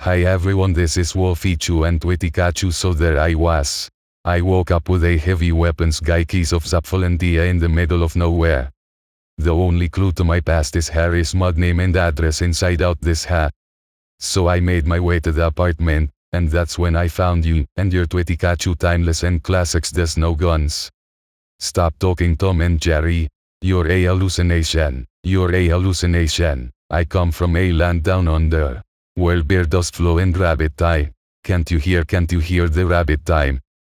Hi everyone, this is Wolfichu and Twitikachu. So there I was. I woke up with a heavy weapons guy keys of Zapfalandia in the middle of nowhere. The only clue to my past is Harry's mug name and address inside out this hat. So I made my way to the apartment, and that's when I found you, and your Twitikachu timeless and classics does no guns. Stop talking Tom and Jerry. You're a hallucination. You're a hallucination. I come from a land down under, where bear does flow and rabbit tie. Can't you hear the rabbit time?